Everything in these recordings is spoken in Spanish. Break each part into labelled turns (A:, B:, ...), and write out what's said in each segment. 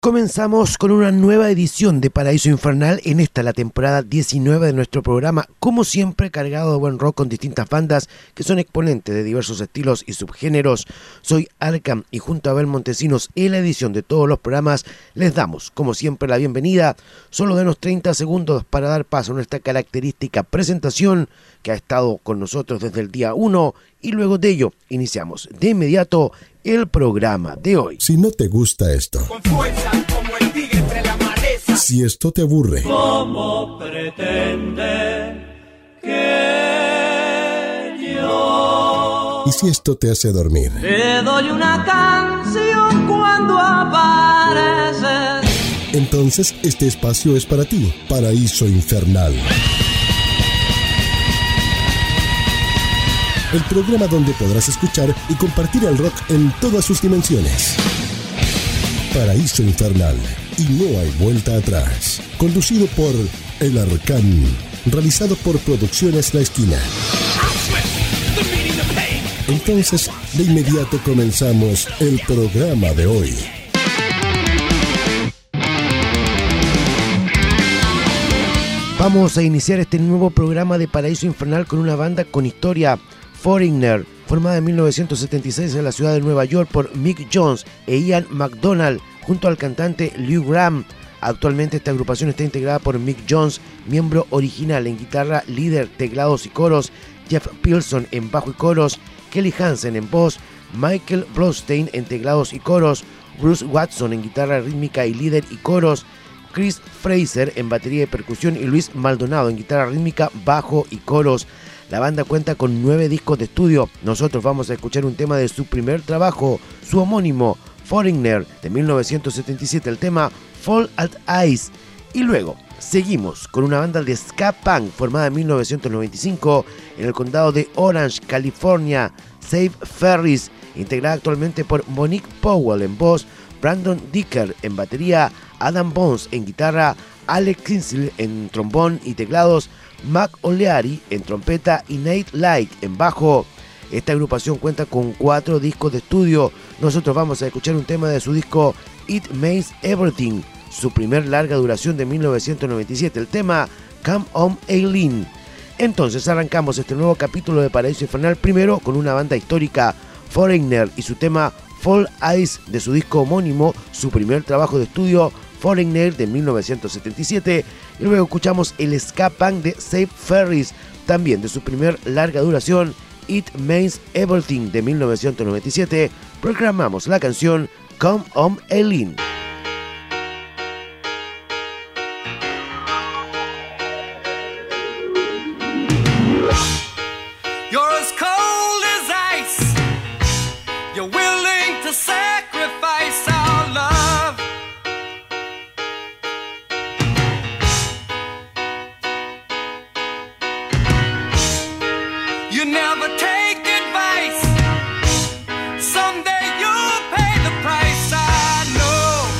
A: Comenzamos con una nueva edición de Paraíso Infernal, en esta la temporada 19 de nuestro programa, como siempre cargado de buen rock con distintas bandas que son exponentes de diversos estilos y subgéneros. Soy Arkham y junto a Abel Montesinos en la edición de todos los programas les damos como siempre la bienvenida. Solo denos 30 segundos para dar paso a nuestra característica presentación que ha estado con nosotros desde el día 1 y luego de ello iniciamos de inmediato el programa de hoy.
B: Si no te gusta esto,
C: con fuerza como el tigre entre la maleza,
B: si esto te aburre,
D: ¿cómo pretende que yo?
B: Y si esto te hace dormir,
D: Te doy una canción cuando apareces.
B: entonces este espacio es para ti. Paraíso Infernal. El programa donde podrás escuchar y compartir el rock en todas sus dimensiones. Paraíso Infernal, y no hay vuelta atrás. Conducido por El Arcán. Realizado por Producciones La Esquina. Entonces, de inmediato comenzamos el programa de hoy.
A: Vamos a iniciar este nuevo programa de Paraíso Infernal con una banda con historia. Foreigner, formada en 1976 en la ciudad de Nueva York por Mick Jones e Ian McDonald, junto al cantante Lou Gramm. Actualmente esta agrupación está integrada por Mick Jones, miembro original en guitarra, líder, teclados y coros, Jeff Pilson en bajo y coros, Kelly Hansen en voz, Michael Blaustein en teclados y coros, Bruce Watson en guitarra rítmica y líder y coros, Chris Fraser en batería y percusión y Luis Maldonado en guitarra rítmica, bajo y coros. La banda cuenta con 9 discos de estudio. Nosotros vamos a escuchar un tema de su primer trabajo, su homónimo, Foreigner, de 1977, el tema Fall at Ice. Y luego seguimos con una banda de ska punk formada en 1995 en el condado de Orange, California, Save Ferris, integrada actualmente por Monique Powell en voz, Brandon Dicker en batería, Adam Bones en guitarra, Alex Kinsley en trombón y teclados, Mac O'Leary en trompeta y Nate Light en bajo. Esta agrupación cuenta con 4 discos de estudio. Nosotros vamos a escuchar un tema de su disco It Means Everything, su primer larga duración de 1997, el tema Come On Aileen. Entonces arrancamos este nuevo capítulo de Paraíso Infernal primero con una banda histórica, Foreigner, y su tema Fall Ice de su disco homónimo, su primer trabajo de estudio, Foreigner de 1977, y luego escuchamos el ska punk de Save Ferris, también de su primer larga duración, It Means Everything de 1997. Programamos la canción Come On Aileen.
C: you're as cold as ice, you're willing to sacrifice our love. You never take advice, someday you'll pay the price, I know.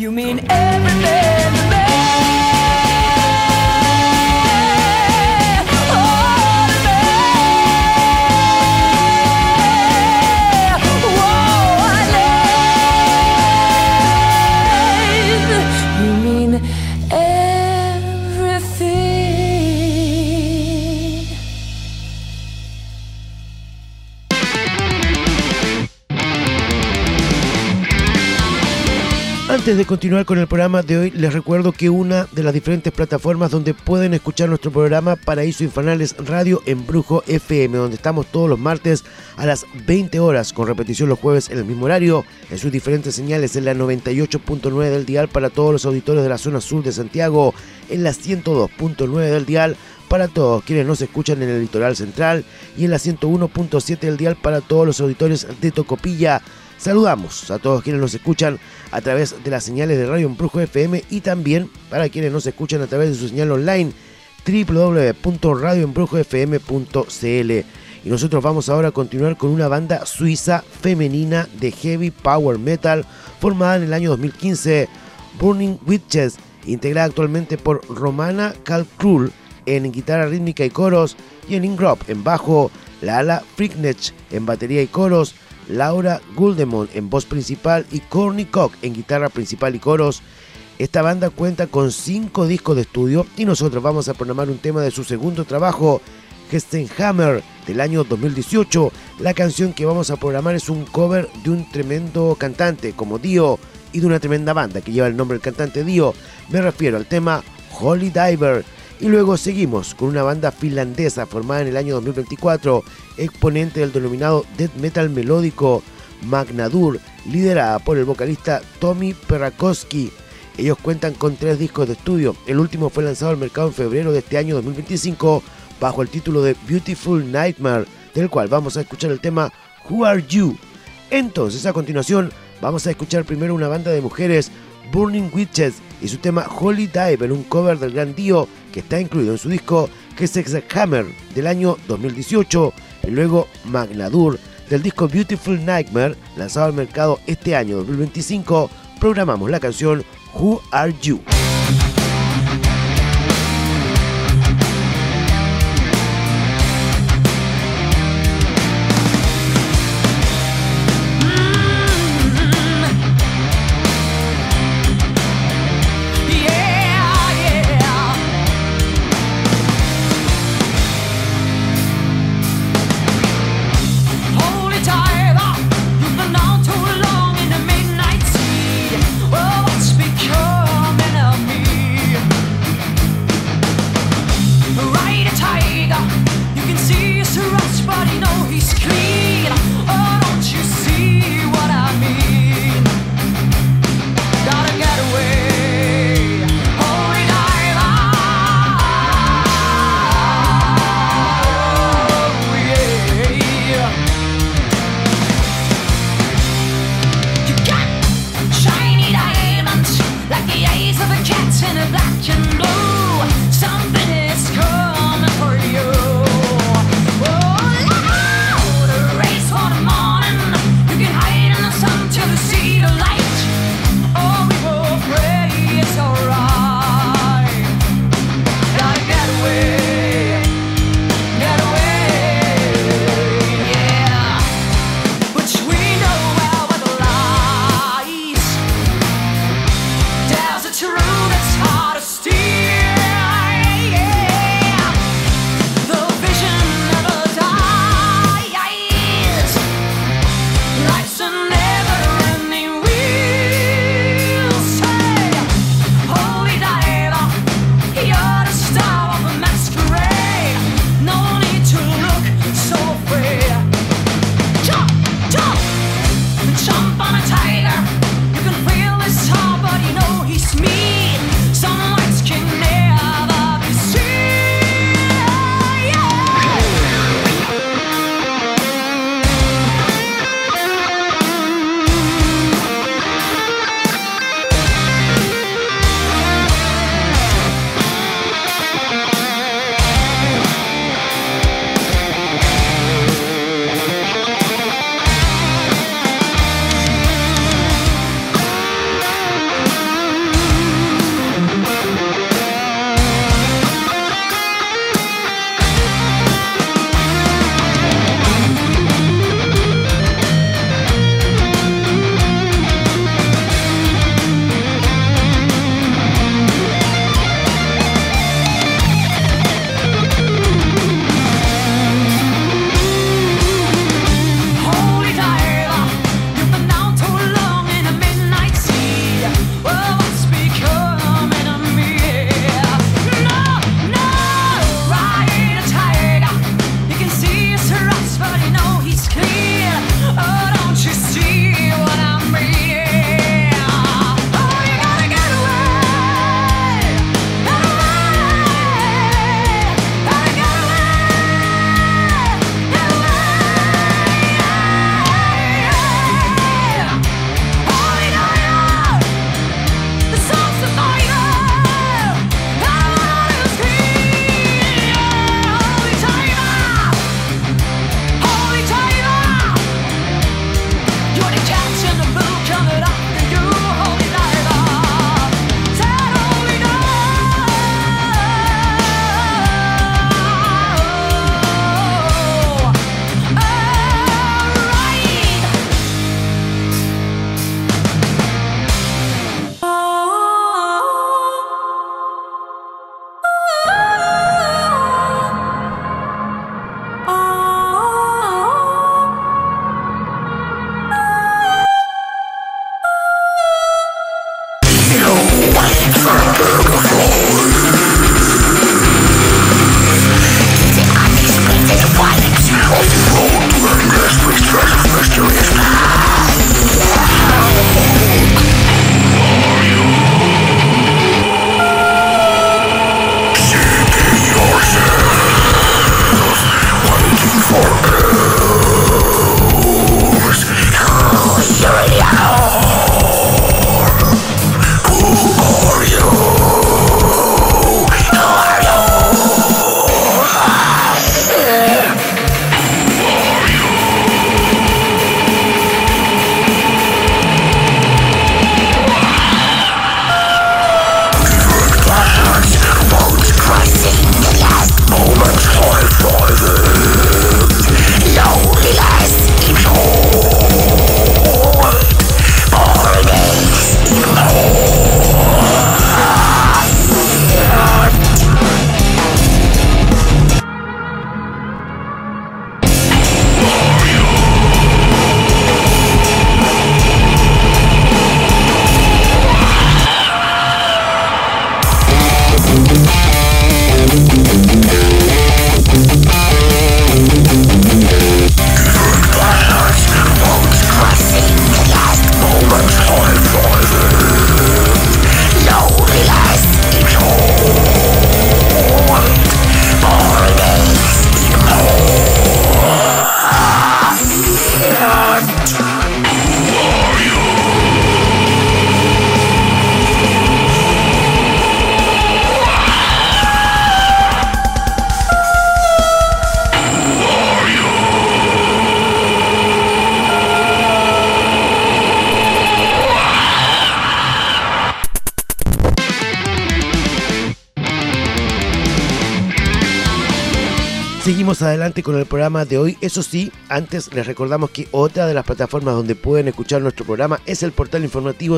D: You mean everything to me.
A: Antes de continuar con el programa de hoy, les recuerdo que una de las diferentes plataformas donde pueden escuchar nuestro programa Paraíso Infernal es Radio Embrujo FM, donde estamos todos los martes a las 20 horas, con repetición los jueves en el mismo horario, en sus diferentes señales en la 98.9 del dial para todos los auditores de la zona sur de Santiago, en la 102.9 del dial para todos quienes nos escuchan en el litoral central y en la 101.7 del dial para todos los auditores de Tocopilla. Saludamos a todos quienes nos escuchan a través de las señales de Radio Embrujo FM y también para quienes nos escuchan a través de su señal online www.radioembrujofm.cl. Y nosotros vamos ahora a continuar con una banda suiza femenina de heavy power metal formada en el año 2015, Burning Witches, integrada actualmente por Romana Kalkrul en guitarra rítmica y coros, Jenny Gropp en bajo, Lala Fricknech en batería y coros, Laura Guldemon en voz principal y Courtney Cock en guitarra principal y coros. Esta banda cuenta con 5 discos de estudio y nosotros vamos a programar un tema de su segundo trabajo, Gestenhammer, del año 2018. La canción que vamos a programar es un cover de un tremendo cantante como Dio y de una tremenda banda que lleva el nombre del cantante Dio. Me refiero al tema Holy Diver. Y luego seguimos con una banda finlandesa formada en el año 2024, exponente del denominado death metal melódico Magnadur, liderada por el vocalista Tommy Perrakowski. Ellos cuentan con 3 discos de estudio. El último fue lanzado al mercado en febrero de este año 2025 bajo el título de Beautiful Nightmare, del cual vamos a escuchar el tema Who Are You. Entonces, a continuación, vamos a escuchar primero una banda de mujeres, Burning Witches, y su tema Holy Diver, un cover del gran Dio que está incluido en su disco Gestenhammer del año 2018, y luego Magnadur del disco Beautiful Nightmare, lanzado al mercado este año 2025. Programamos la canción Who Are You.
D: Becoming a
A: Seguimos adelante con el programa de hoy. Eso sí, antes les recordamos que otra de las plataformas donde pueden escuchar nuestro programa es el portal informativo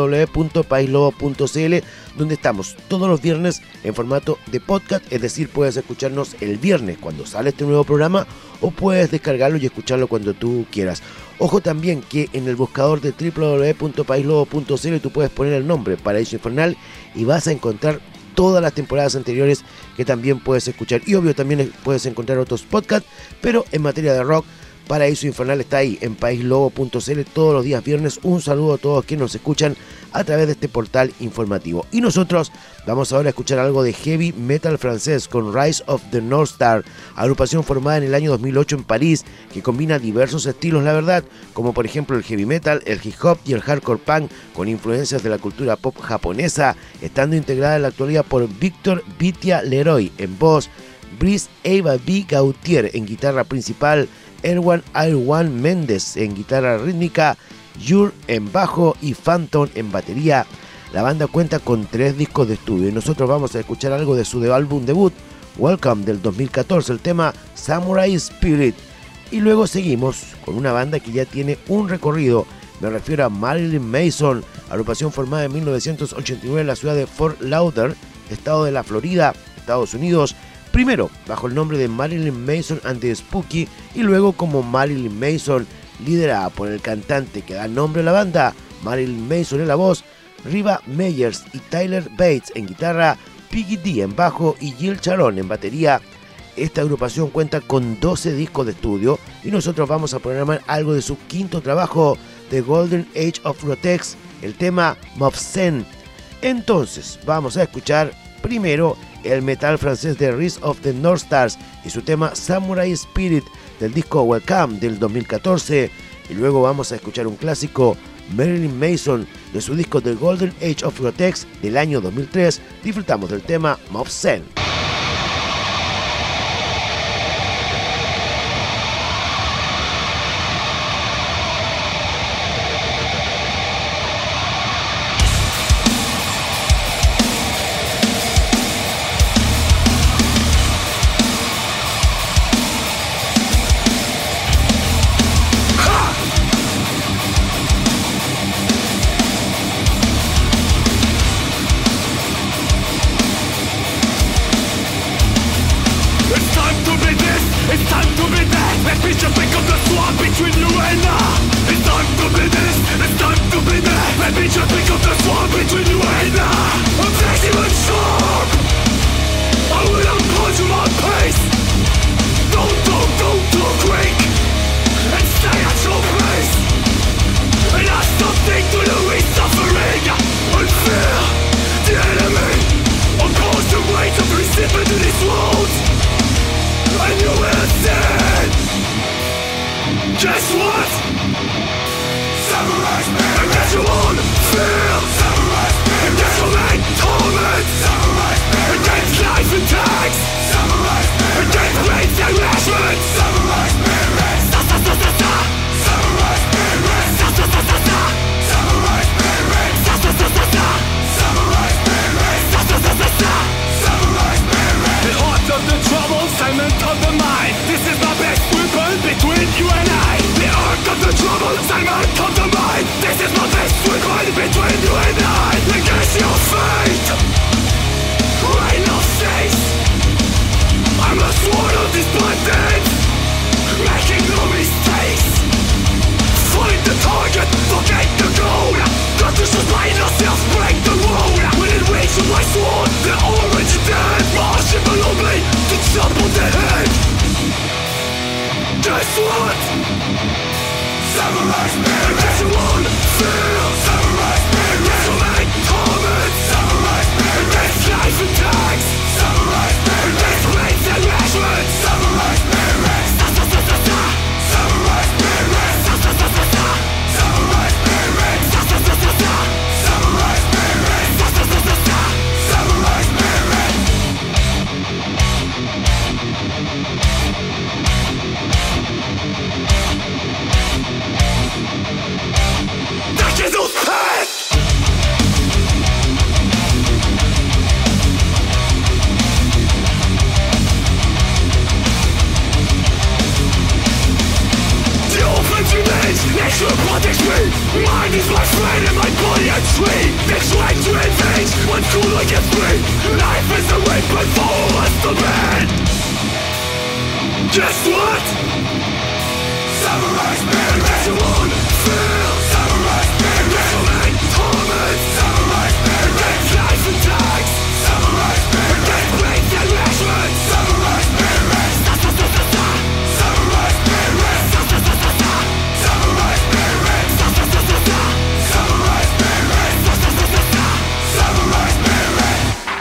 A: www.paislobo.cl, donde estamos todos los viernes en formato de podcast, es decir, puedes escucharnos el viernes cuando sale este nuevo programa o puedes descargarlo y escucharlo cuando tú quieras. Ojo también que en el buscador de www.paislobo.cl tú puedes poner el nombre Paraíso Infernal y vas a encontrar todas las temporadas anteriores que también puedes escuchar. Y obvio también puedes encontrar otros podcasts, pero en materia de rock, Paraíso Infernal está ahí en paislobo.cl todos los días viernes. Un saludo a todos quienes nos escuchan a través de este portal informativo. Y nosotros vamos ahora a escuchar algo de heavy metal francés con Rise of the North Star, agrupación formada en el año 2008 en París, que combina diversos estilos, la verdad, como por ejemplo el heavy metal, el hip hop y el hardcore punk, con influencias de la cultura pop japonesa, estando integrada en la actualidad por Victor Vitia Leroy en voz, Brice Eva B. Gautier en guitarra principal, Erwan Airwan Méndez en guitarra rítmica, Yur en bajo y Phantom en batería. La banda cuenta con 3 discos de estudio y nosotros vamos a escuchar algo de su álbum debut, Welcome, del 2014, el tema Samurai Spirit. Y luego seguimos con una banda que ya tiene un recorrido, me refiero a Marilyn Mason, agrupación formada en 1989 en la ciudad de Fort Lauderdale, estado de la Florida, Estados Unidos, primero bajo el nombre de Marilyn Mason and the Spooky y luego como Marilyn Mason, liderada por el cantante que da nombre a la banda, Marilyn Mason en la voz, Riva Meyers y Tyler Bates en guitarra, Piggy D en bajo y Jill Charon en batería. Esta agrupación cuenta con 12 discos de estudio y nosotros vamos a programar algo de su quinto trabajo, The Golden Age of Rotex, el tema Mofsen. Entonces vamos a escuchar primero el metal francés de Rise of the North Stars y su tema Samurai Spirit del disco Welcome del 2014, y luego vamos a escuchar un clásico, Marilyn Mason, de su disco The Golden Age of Rotex del año 2003. Disfrutamos del tema Mofsen.
E: Guess what? Samurai Spirit. And guess you won't feel Samurai Spirit. And guess you'll make torment Samurai Spirit. Against life and tax Samurai Spirit. Against race and rations Samurai Spirit. Sa sa sa sa sa Samurai Spirit. Sa sa sa sa sa Samurai Spirit. Sa sa sa sa sa Samurai Spirit. Sa sa sa sa sa Samurai Spirit. The heart of the trouble, cement of the mind. This is the best weapon between you and I. The arc of the trouble, cement of the mind. This is the best weapon between you and I. Against your fate, rain of cease. I'm a sword of this bandit, making no mistakes. Find the target, forget the goal. Got to sustain yourself, break the wall. When it reaches my sword, the orange dead. Marching below me to chop on the head. Guess what? Samurai Spirit. Guess you won't feel Samurai Spirit. Guess you'll make torment Samurai Spirit. Guess life and tax Samurai Spirit. Guess race and rations Samurai Spirit. Sa sa sa sa sa Samurai Spirit. Sa sa sa sa sa Samurai Spirit. Sa sa sa sa sa Samurai Spirit. Sa sa sa sa sa Samurai Spirit. That is Time is my friend and my body a tree. They try to invade when cool against free. Life is a weapon for us to man. Guess what? Samurai spirit. That's your own feel. Samurai spirit. Wrestling torment. Samurai spirit. Against life and tags. Samurai spirit. Against blades and lashes. Samurai spirit. Sa-sa-sa-sa-sa. Samurai spirit. Sa-sa-sa-sa-sa. Samurai spirit. Sa-sa-sa-sa-sa. Samurai spirit. Sa-sa-sa-sa-sa. Samurai spirit.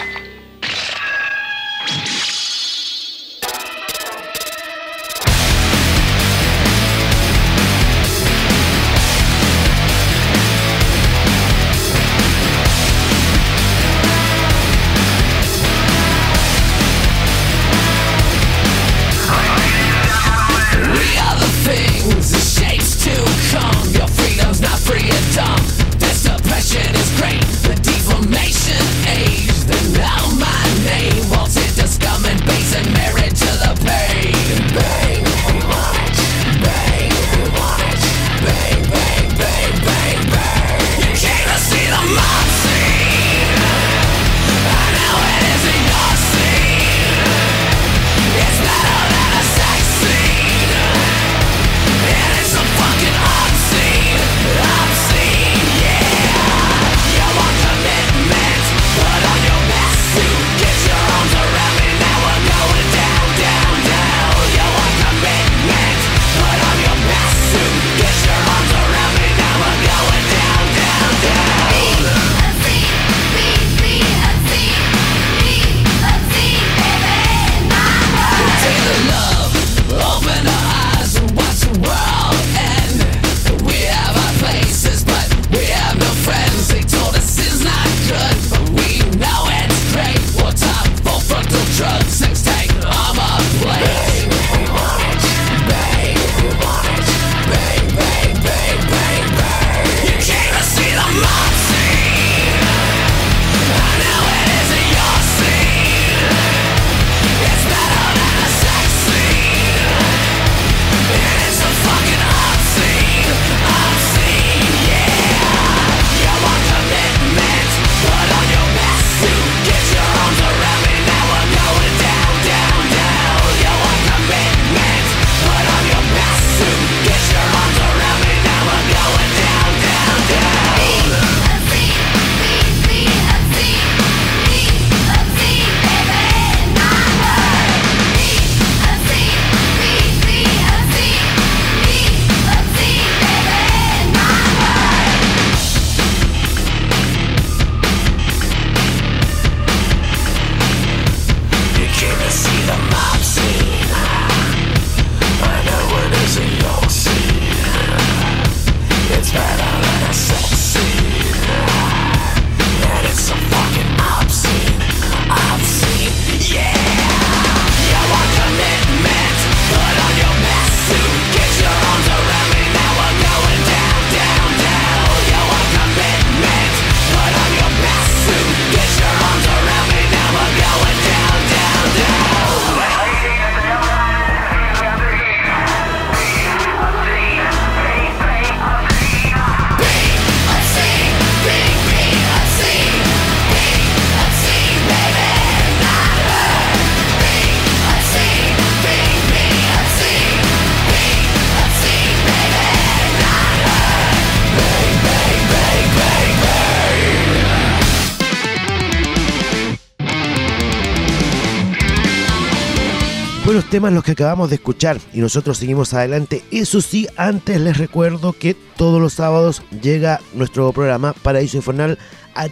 A: Buenos temas los que acabamos de escuchar y nosotros seguimos adelante. Eso sí, antes les recuerdo que todos los sábados llega nuestro programa Paraíso Infernal a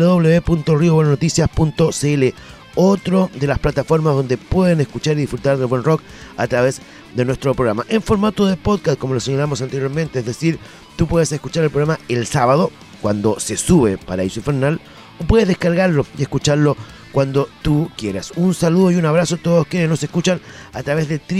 A: www.riobuenanoticias.cl, otro de las plataformas donde pueden escuchar y disfrutar del buen rock a través de nuestro programa en formato de podcast, como lo señalamos anteriormente. Es decir, tú puedes escuchar el programa el sábado cuando se sube Paraíso Infernal, o puedes descargarlo y escucharlo cuando tú quieras. Un saludo y un abrazo a todos quienes nos escuchan a través de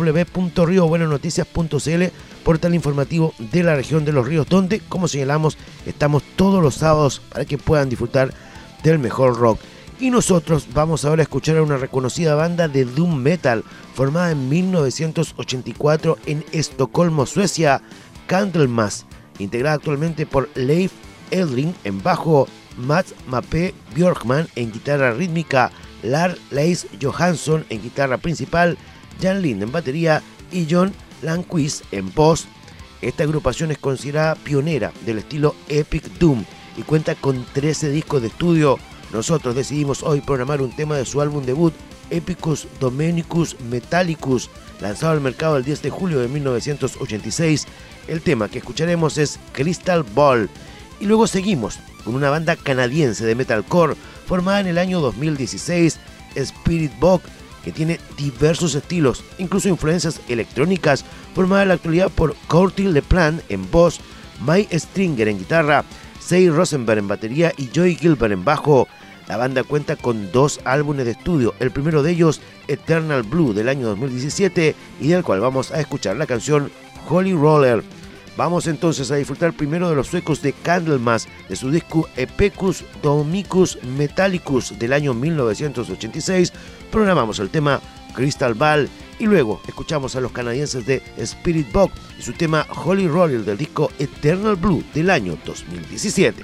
A: www.riobuenanoticias.cl, portal informativo de la región de Los Ríos, donde, como señalamos, estamos todos los sábados para que puedan disfrutar del mejor rock. Y nosotros vamos ahora a escuchar a una reconocida banda de doom metal formada en 1984 en Estocolmo, Suecia, Candlemas. integrada actualmente por Leif Edling en bajo, Mats Mape Björkman en guitarra rítmica, Lars Leis Johansson en guitarra principal, Jan Lind en batería y John Landquist en voz. Esta agrupación es considerada pionera del estilo Epic Doom y cuenta con 13 discos de estudio. Nosotros decidimos hoy programar un tema de su álbum debut, Epicus Dominicus Metallicus, lanzado al mercado el 10 de julio de 1986. El tema que escucharemos es Crystal Ball. Y luego seguimos con una banda canadiense de metalcore formada en el año 2016, Spirit Box, que tiene diversos estilos, incluso influencias electrónicas, formada en la actualidad por Courtney LePlan en voz, Mike Stringer en guitarra, Sei Rosenberg en batería y Joey Gilbert en bajo. La banda cuenta con 2 álbumes de estudio, el primero de ellos, Eternal Blue, del año 2017, y del cual vamos a escuchar la canción Holy Roller. Vamos entonces a disfrutar primero de los suecos de Candlemas, de su disco Epicus Domicus Metallicus del año 1986. Programamos el tema Crystal Ball y luego escuchamos a los canadienses de Spirit Box y su tema Holy Roller del disco Eternal Blue del año 2017.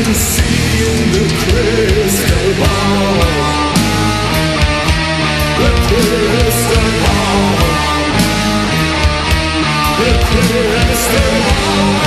E: can see in the crystal ball. The crystal ball. The crystal ball.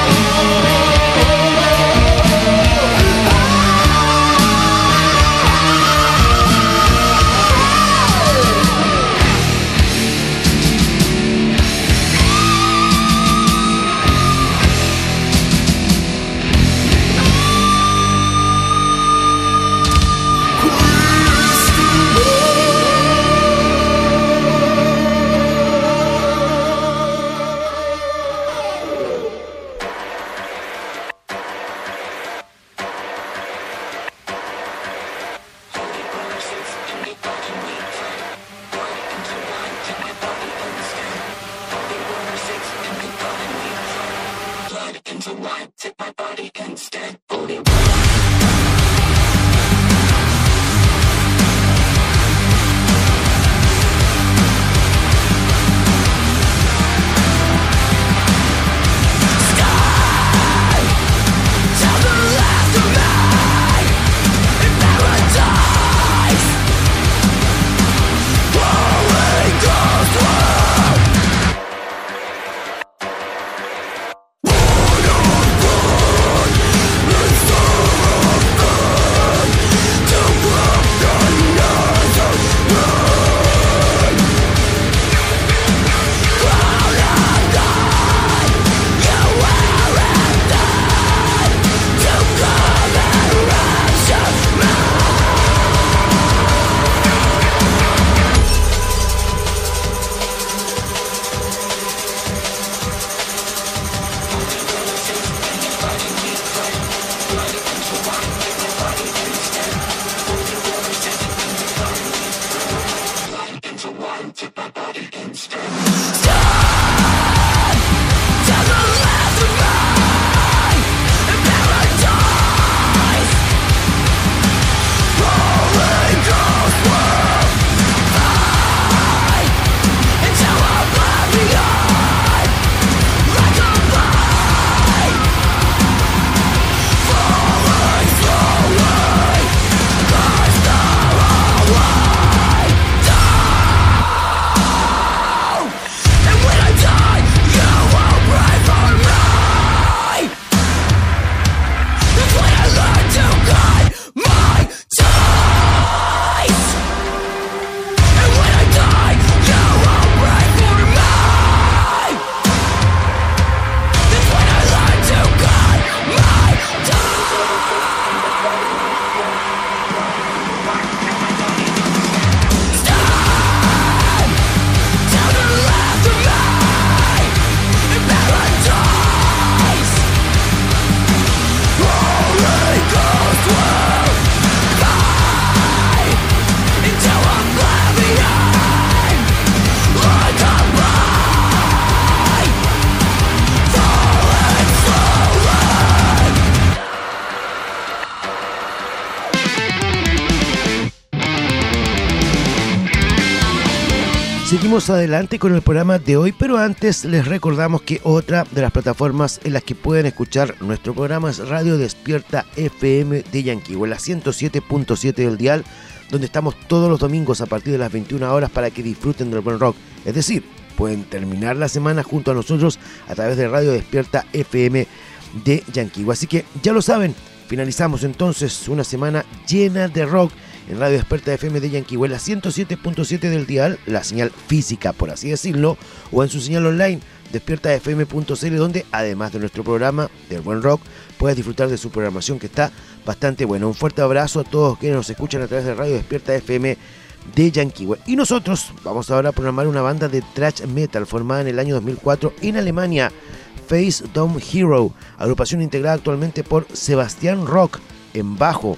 A: Seguimos adelante con el programa de hoy, pero antes les recordamos que otra de las plataformas en las que pueden escuchar nuestro programa es Radio Despierta FM de Yanquihue, la 107.7 del dial, donde estamos todos los domingos a partir de las 21 horas para que disfruten del buen rock. Es decir, pueden terminar la semana junto a nosotros a través de Radio Despierta FM de Yanquihue. Así que ya lo saben, finalizamos entonces una semana llena de rock en Radio Despierta FM de Yanquihue, la 107.7 del dial, la señal física, por así decirlo, o en su señal online, despiertafm.cl, donde además de nuestro programa del buen rock, puedes disfrutar de su programación que está bastante buena. Un fuerte abrazo a todos quienes nos escuchan a través de Radio Despierta FM de Yanquihue. Y nosotros vamos ahora a programar una banda de thrash metal formada en el año 2004 en Alemania, Face Down Hero, agrupación integrada actualmente por Sebastián Rock en bajo,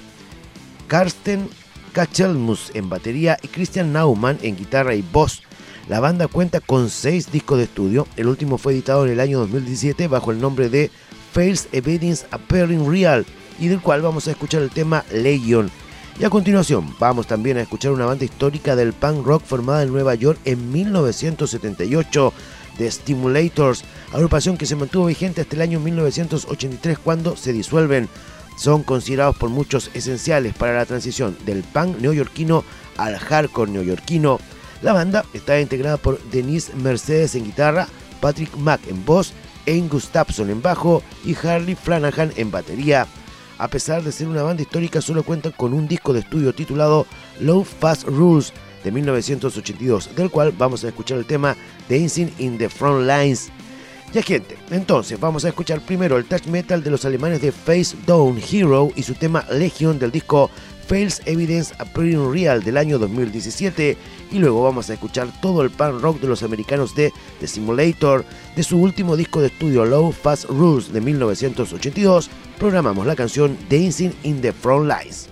A: Karsten Kachelmus en batería y Christian Naumann en guitarra y voz. La banda cuenta con 6 discos de estudio, el último fue editado en el año 2017 bajo el nombre de False Evidence Appearing Real, y del cual vamos a escuchar el tema Legion. Y a continuación vamos también a escuchar una banda histórica del punk rock formada en Nueva York en 1978, The Stimulators, agrupación que se mantuvo vigente hasta el año 1983 cuando se disuelven. son considerados por muchos esenciales para la transición del punk neoyorquino al hardcore neoyorquino. La banda está integrada por Denise Mercedes en guitarra, Patrick Mack en voz, Ian Gustafson en bajo y Harley Flanagan en batería. A pesar de ser una banda histórica, solo cuentan con un disco de estudio titulado Low Fast Rules de 1982, del cual vamos a escuchar el tema Dancing in the Front Lines. Ya gente, entonces vamos a escuchar primero el thrash metal de los alemanes de Face Down Hero y su tema Legion del disco False Evidence Appearing Real del año 2017, y luego vamos a escuchar todo el punk rock de los americanos de The Simulator, de su último disco de estudio Low Fast Rules de 1982. Programamos la canción Dancing in the Front Lines.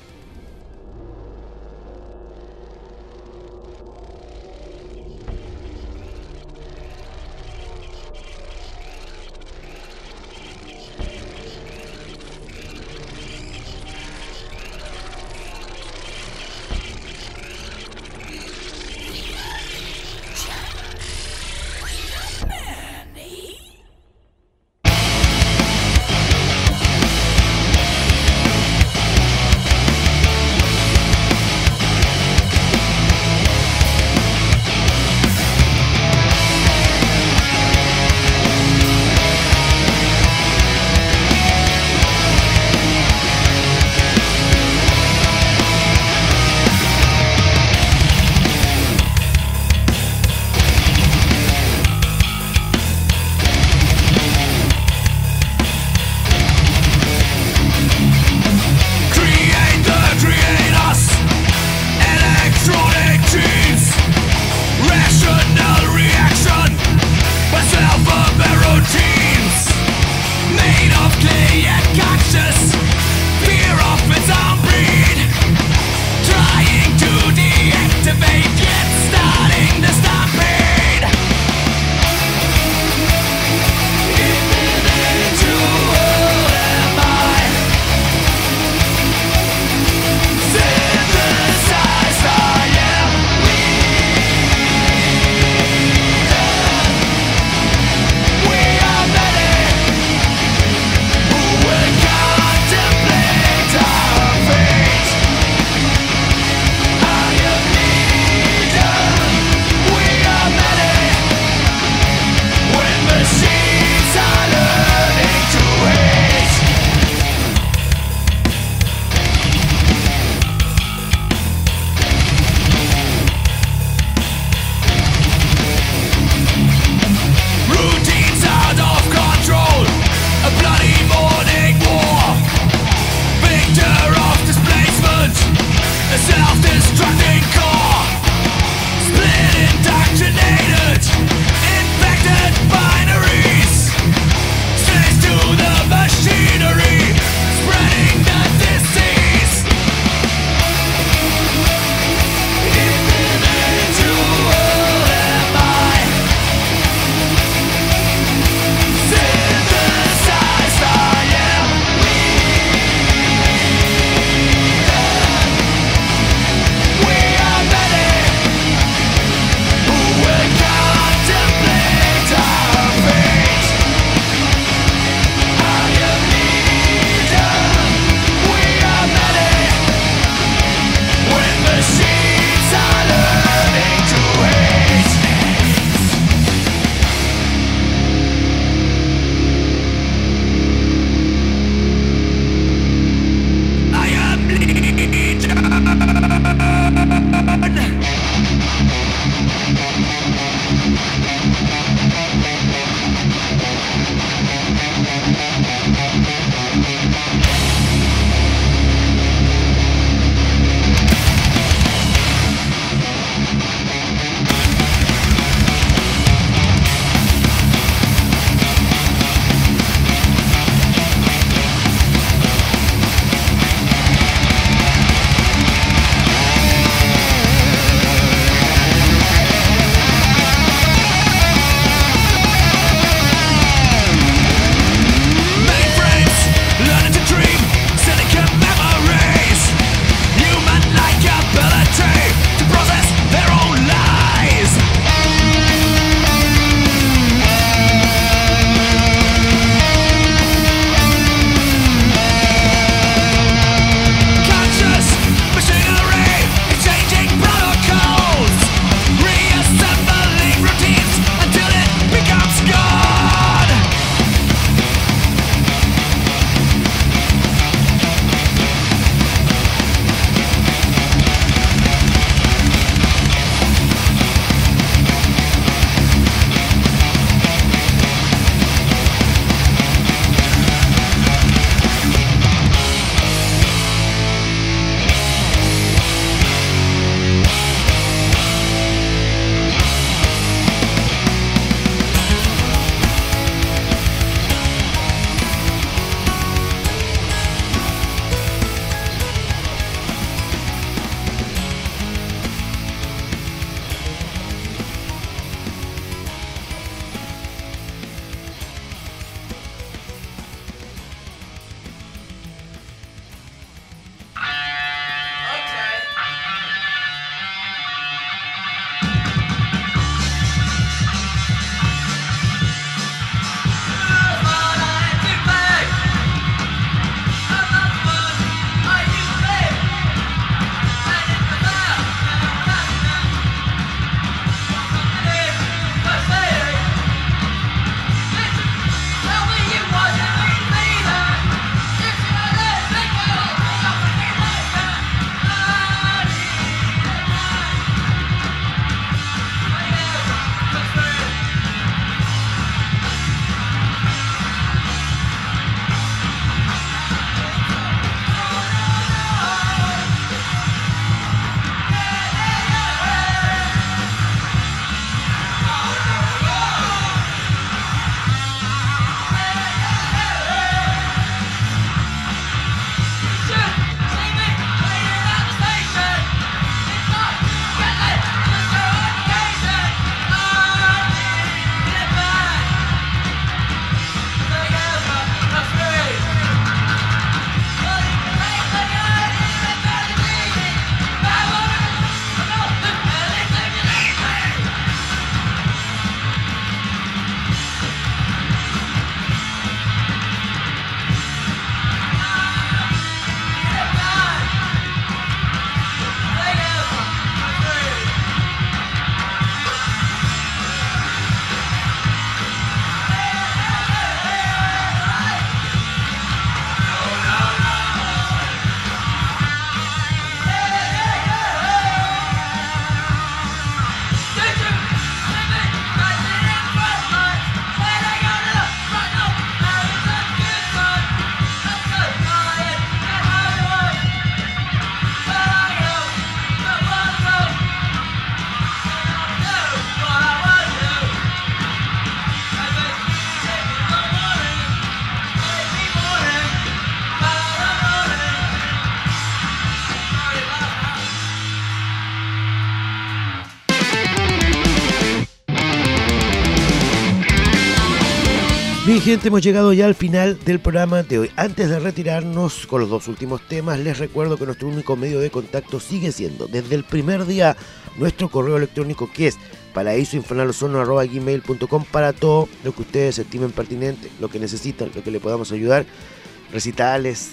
A: Bien, gente, hemos llegado ya al final del programa de hoy. Antes de retirarnos con los dos últimos temas, les recuerdo que nuestro único medio de contacto sigue siendo, desde el primer día, nuestro correo electrónico, que es paraísoinfernalosorno@gmail.com, para todo lo que ustedes estimen pertinente, lo que necesitan, lo que le podamos ayudar, recitales,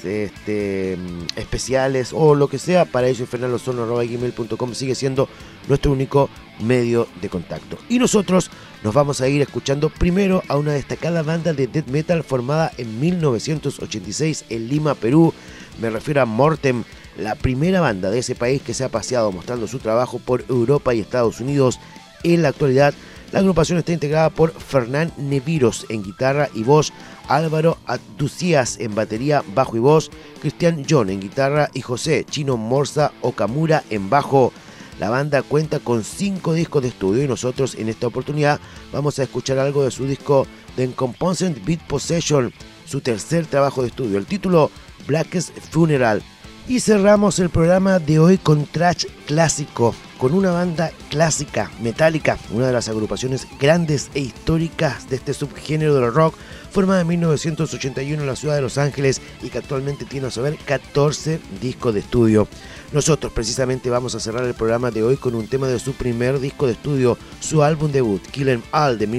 A: especiales o lo que sea. Paraísoinfernalosorno@gmail.com sigue siendo nuestro único medio de contacto. Y nosotros nos vamos a ir escuchando primero a una destacada banda de death metal formada en 1986 en Lima, Perú. Me refiero a Mortem, la primera banda de ese país que se ha paseado mostrando su trabajo por Europa y Estados Unidos. En la actualidad, la agrupación está integrada por Fernán Neviros en guitarra y voz, Álvaro Aducías en batería, bajo y voz, Cristian John en guitarra y José Chino Morza Okamura en bajo. La banda cuenta con 5 discos de estudio y nosotros en esta oportunidad vamos a escuchar algo de su disco The Incompetent Beat Possession, su tercer trabajo de estudio, el título Blackest Funeral. Y cerramos el programa de hoy con thrash clásico, con una banda clásica, Metallica, una de las agrupaciones grandes e históricas de este subgénero del rock, formada en 1981 en la ciudad de Los Ángeles y que actualmente tiene a saber 14 discos de estudio. Nosotros precisamente vamos a cerrar el programa de hoy con un tema de su primer disco de estudio, su álbum debut, Kill 'Em All, de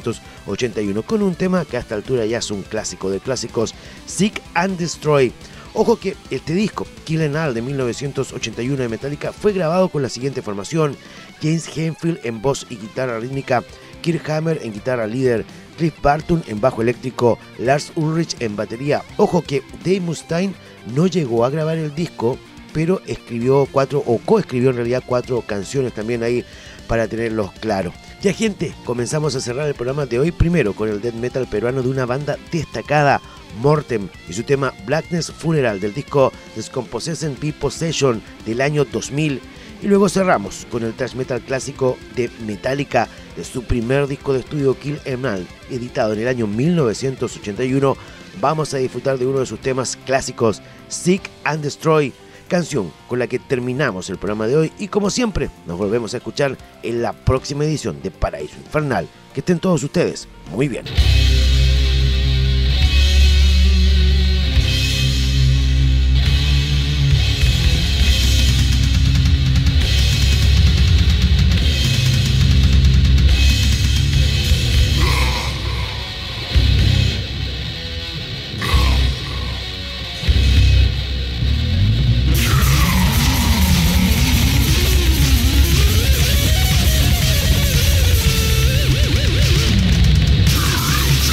A: 1981, con un tema que a esta altura ya es un clásico de clásicos, Seek and Destroy. Ojo que este disco, Kill 'Em All, de 1981 de Metallica, fue grabado con la siguiente formación: James Hetfield en voz y guitarra rítmica, Kirk Hammett en guitarra líder, Cliff Barton en bajo eléctrico, Lars Ulrich en batería. Ojo que Dave Mustaine no llegó a grabar el disco, pero escribió coescribió en realidad 4 canciones también ahí, para tenerlos claros. Ya, gente, comenzamos a cerrar el programa de hoy primero con el death metal peruano de una banda destacada, Mortem, y su tema Blackest Funeral del disco Decomposed Beat Possession del año 2000. Y luego cerramos con el thrash metal clásico de Metallica, de su primer disco de estudio, Kill 'Em All, editado en el año 1981. Vamos a disfrutar de uno de sus temas clásicos, Seek and Destroy, canción con la que terminamos el programa de hoy, y como siempre nos volvemos a escuchar en la próxima edición de Paraíso Infernal. Que estén todos ustedes muy bien.
E: Kill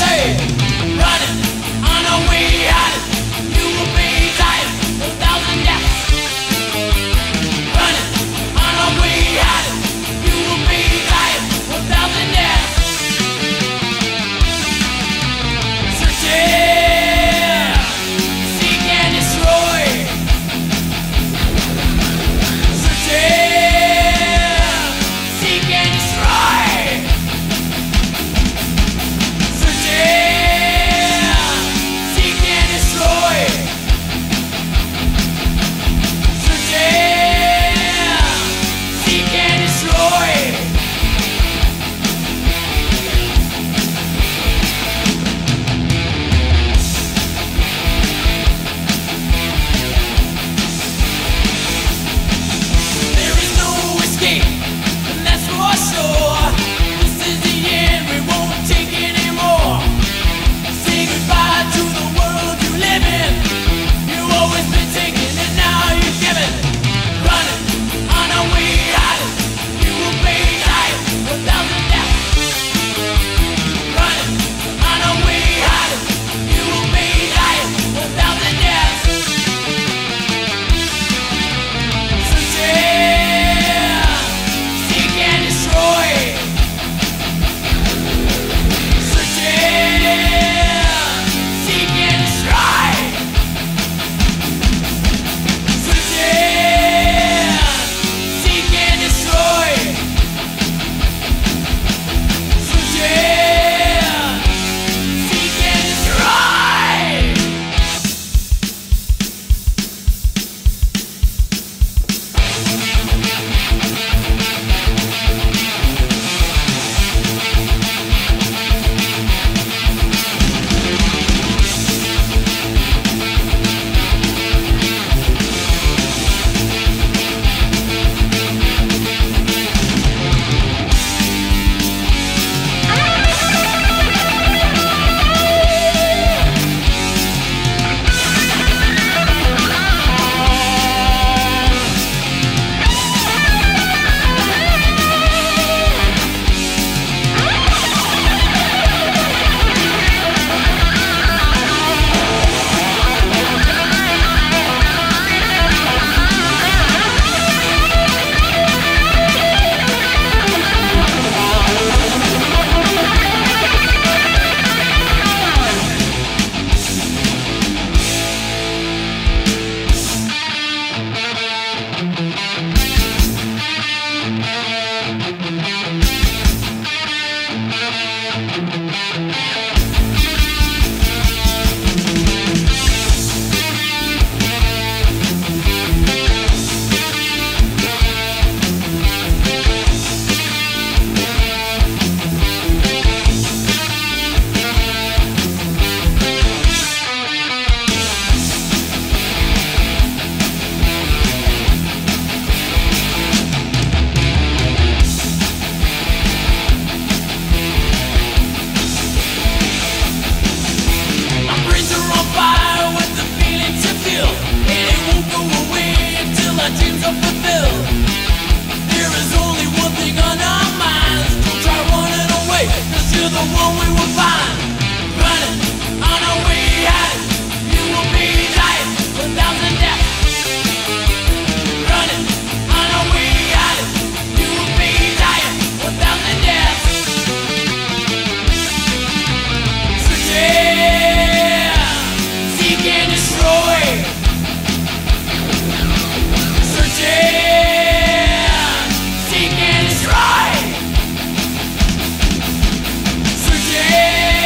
F: Seek and destroy. Searching.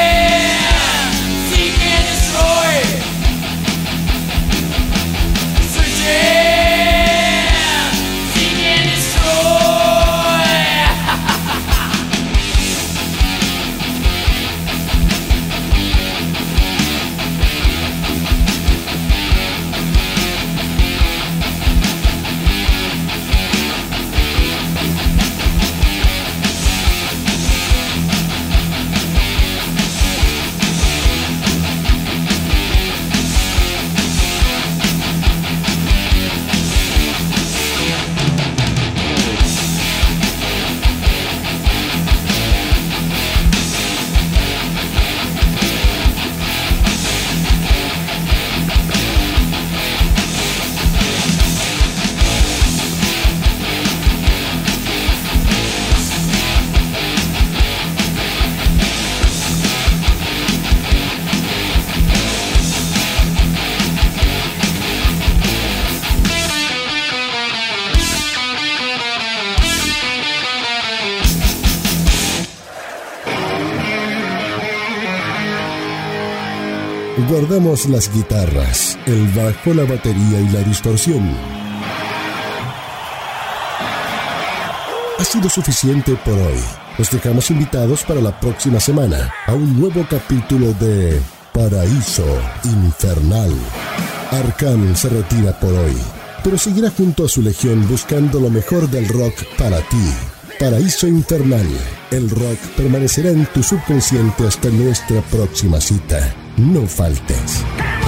B: Guardamos las guitarras, el bajo, la batería y la distorsión. Ha sido suficiente por hoy. Los dejamos invitados para la próxima semana a un nuevo capítulo de Paraíso Infernal. Arkan se retira por hoy, pero seguirá junto a su legión buscando lo mejor del rock para ti. Paraíso Infernal. El rock permanecerá en tu subconsciente hasta nuestra próxima cita. No faltes.